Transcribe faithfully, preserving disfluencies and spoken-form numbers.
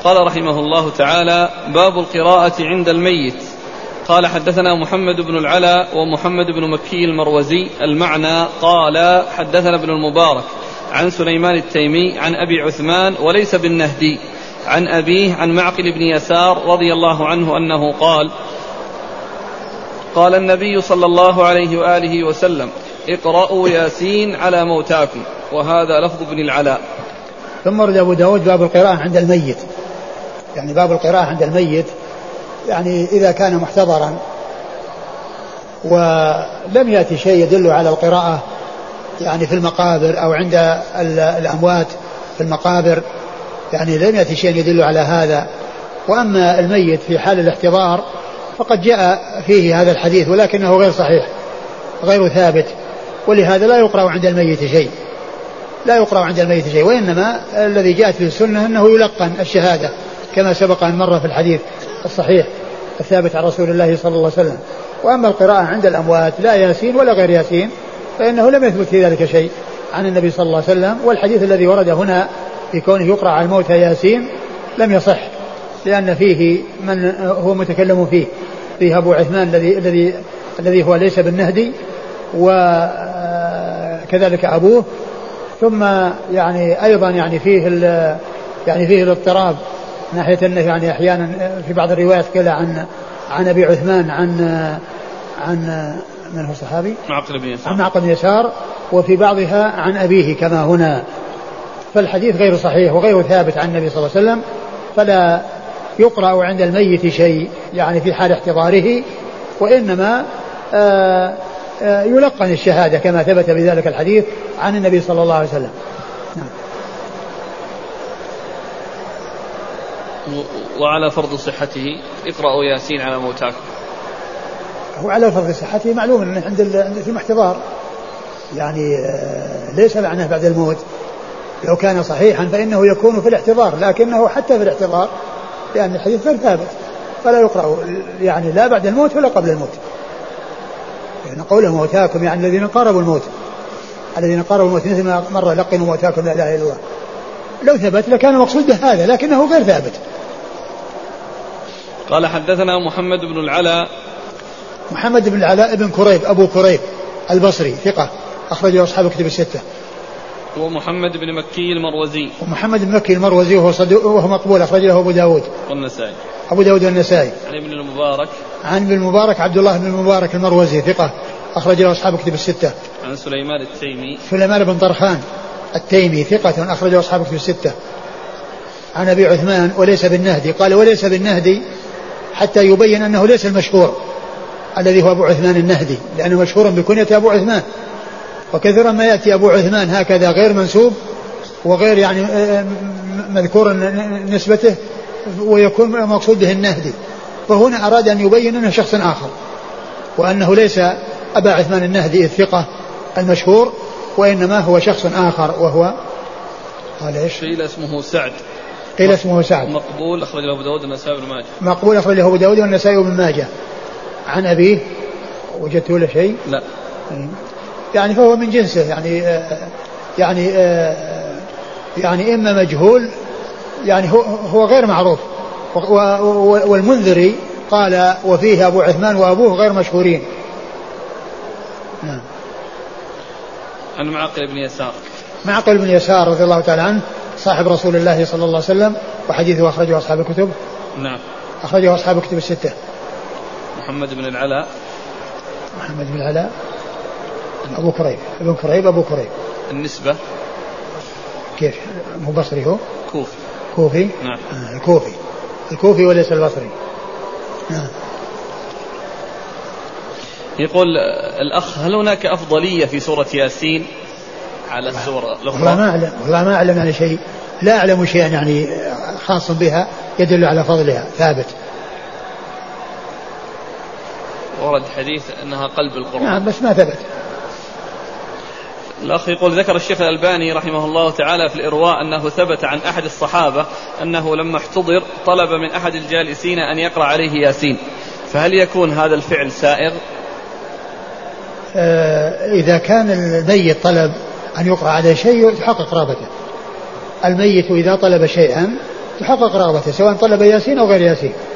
قال رحمه الله تعالى: باب القراءة عند الميت. قال: حدثنا محمد بن العلاء ومحمد بن مكي المروزي. المعنى: قال حدثنا ابن المبارك عن سليمان التيمي عن أبي عثمان وليس بالنهدي عن أبيه عن معقل بن يسار رضي الله عنه أنه قال: قال النبي صلى الله عليه وآله وسلم: اقرأوا ياسين على موتاكم. وهذا لفظ ابن العلاء. ثم ورد أبو داود باب القراءة عند الميت، يعني باب القراءة عند الميت، يعني إذا كان محتضرا ولم يأتي شيء يدل على القراءة يعني في المقابر أو عند الأموات في المقابر، يعني لم يأتي شيء يدل على هذا. وأما الميت في حال الاحتضار فقد جاء فيه هذا الحديث ولكنه غير صحيح غير ثابت، ولهذا لا يقرأ عند الميت شيء لا يقرأ عند الميت شيء وإنما الذي جاءت في السنة أنه يلقن الشهادة كما سبق أن مر في الحديث الصحيح الثابت عن رسول الله صلى الله عليه وسلم. وأما القراءة عند الأموات لا ياسين ولا غير ياسين فإنه لم يثبت في ذلك شيء عن النبي صلى الله عليه وسلم. والحديث الذي ورد هنا في كونه يقرأ على الموتى ياسين لم يصح، لأن فيه من هو متكلم فيه فيه أبو عثمان الذي الذي الذي هو ليس بالنهدي وكذلك أبوه. ثم يعني أيضا يعني فيه يعني فيه الاضطراب ناحية أنه يعني أحيانا في بعض الروايات قال عن عن أبي عثمان عن عن من هو صحابي معقل بن يسار عن معقل بن يسار وفي بعضها عن أبيه كما هنا. فالحديث غير صحيح وغير ثابت عن النبي صلى الله عليه وسلم، فلا يقرأ عند الميت شيء يعني في حال احتضاره، وإنما آآ آآ يلقن الشهادة كما ثبت بذلك الحديث عن النبي صلى الله عليه وسلم. نعم. وعلى فرض صحته اقرأوا ياسين على موتاكم. هو على فرض صحته معلوم أنه عند في الاحتضار يعني ليس معناه بعد الموت. لو كان صحيحا فإنه يكون في الاحتضار، لكنه حتى في الاحتضار لأن الحديث غير ثابت فلا يقرأ يعني لا بعد الموت ولا قبل الموت. يعني قوله موتاكم يعني الذين قاربوا الموت الذين قاربوا الموت مثل ما مر لقنوا موتاكم لا إله إلا الله. لو ثبت لكان مقصود به هذا لكنه غير ثابت. قال: حدثنا محمد بن العلاء محمد بن العلاء ابن كريب أبو كريب البصري ثقة أخرجه أصحاب كتب الستة. ومحمد بن مكي المروزي ومحمد بن مكي المروزي وهو صدوق وهو مقبول أخرجه أبو داود والنسائي أبو داود والنسائي. عن ابن المبارك عن ابن المبارك عبد الله بن المبارك المروزي ثقة أخرجه أصحاب كتب الستة. عن سليمان التيمي سليمان بن طرخان التيمي ثقة أخرجه أصحاب كتب الستة. عن أبي عثمان وليس بالنهدي، قال وليس بالنهدي حتى يبين أنه ليس المشهور الذي هو أبو عثمان النهدي، لأنه مشهور بكنية أبو عثمان، وكثيرا ما يأتي أبو عثمان هكذا غير منسوب وغير يعني مذكور نسبته ويكون مقصود به النهدي، فهنا أراد أن يبين أنه شخص آخر وأنه ليس أبا عثمان النهدي الثقة المشهور، وإنما هو شخص آخر وهو قال إيش؟ قيل اسمه سعد قيل اسمه سعد مقبول أخرجه أبو داود والنسائي وابن ماجه مقبول أخرجه أبو داود والنسائي وابن ماجه. عن أبيه وجدت له شيء؟ لا. يعني فهو من جنسه يعني آه يعني آه يعني إما مجهول يعني هو, هو غير معروف. والمنذري قال وفيه أبو عثمان وأبوه غير مشهورين. نعم. عن معقل بن يسار معقل بن يسار رضي الله تعالى عنه صاحب رسول الله صلى الله عليه وسلم وحديثه أخرجه أصحاب الكتب. نعم. أخرجه أصحاب الكتب الستة. محمد بن العلاء محمد بن العلاء أبو كريب ابن كريب أبو كريب. النسبة كيف مو بصري هو كوفي كوفي نعم. آه الكوفي الكوفي وليس البصري. نعم. يقول الأخ هل هناك أفضلية في سورة ياسين على السورة الأخرى؟ والله ما أعلم والله ما أعلم يعني شيء لا أعلم شيئا يعني خاص بها يدل على فضلها ثابت. ورد حديث أنها قلب القرآن. نعم بس ما ثبت. الأخ يقول ذكر الشيخ الألباني رحمه الله تعالى في الإرواء أنه ثبت عن أحد الصحابة أنه لما احتضر طلب من أحد الجالسين أن يقرأ عليه ياسين، فهل يكون هذا الفعل سائغ؟ آه إذا كان الميت طلب أن يقرأ عليه شيء يحقق قرابته. الميت إذا طلب شيئا تحقق رغبته سواء طلب ياسين أو غير ياسين.